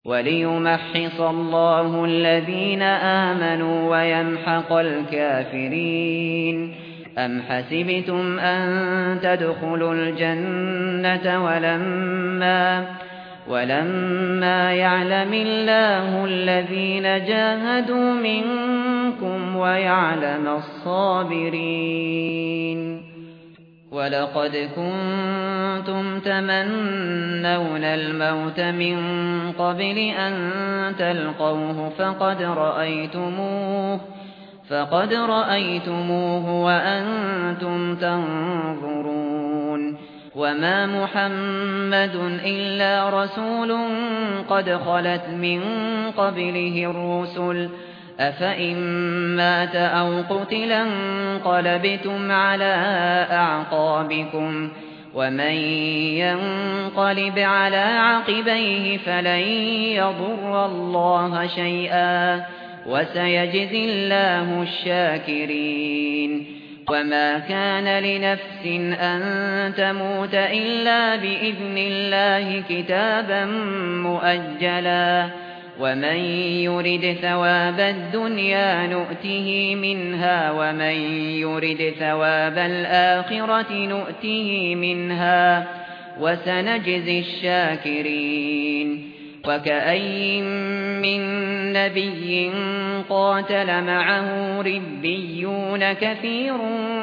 وَلِيُمَحِّصَ اللَّهُ الَّذِينَ آمَنُوا وَيَمْحَقَ الْكَافِرِينَ أَمْ حَسِبْتُمْ أَن تَدْخُلُوا الْجَنَّةَ وَلَمَّا يَعْلَمِ اللَّهُ الَّذِينَ جَاهَدُوا مِنكُمْ وَيَعْلَمَ الصَّابِرِينَ وَلَقَدْ كُنتُمْ تَمَنَّوْنَ الْمَوْتَ مِن قَبْلِ أَن تَلْقَوْهُ فَقَدْ رَأَيْتُمُوهُ وَأَنتُمْ تَنظُرُونَ وَمَا مُحَمَّدٌ إِلَّا رَسُولٌ قَدْ خَلَتْ مِن قَبْلِهِ الرُّسُلُ أَفَإِن مَّاتَ أَوْ قُتِلَ انقَلَبْتُمْ عَلَى أَعْقَابِكُمْ وَمَن يَنقَلِبْ عَلَى عَقِبَيْهِ فَلَن يَضُرَّ اللَّهَ شَيْئًا وَسَيَجْزِي اللَّهُ الشَّاكِرِينَ وَمَا كَانَ لِنَفْسٍ أَن تَمُوتَ إِلَّا بِإِذْنِ اللَّهِ كِتَابًا مُّؤَجَّلًا وَمَن يُرِدْ ثَوَابَ الدُّنْيَا نُؤْتِهِ مِنْهَا وَمَن يُرِدْ ثَوَابَ الْآخِرَةِ نُؤْتِهِ مِنْهَا وَسَنَجْزِي الشَّاكِرِينَ وَكَأَيِّن مِّن نَّبِيٍّ قَاتَلَ مَعَهُ رِبِّيُّونَ كَثِيرٌ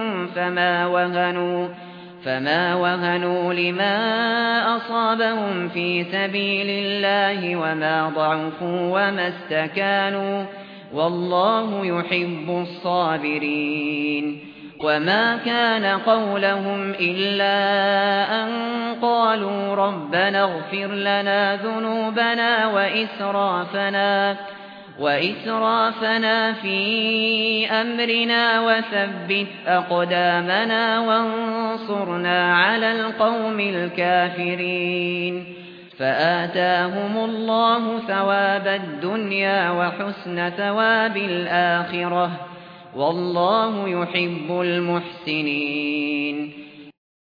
فما وهنوا لما أصابهم في سبيل الله وما ضعفوا وما استكانوا والله يحب الصابرين وما كان قولهم إلا أن قالوا ربنا اغفر لنا ذنوبنا وإسرافنا في أمرنا وثبت أقدامنا وانصرنا على القوم الكافرين فآتاهم الله ثواب الدنيا وحسن ثواب الآخرة والله يحب المحسنين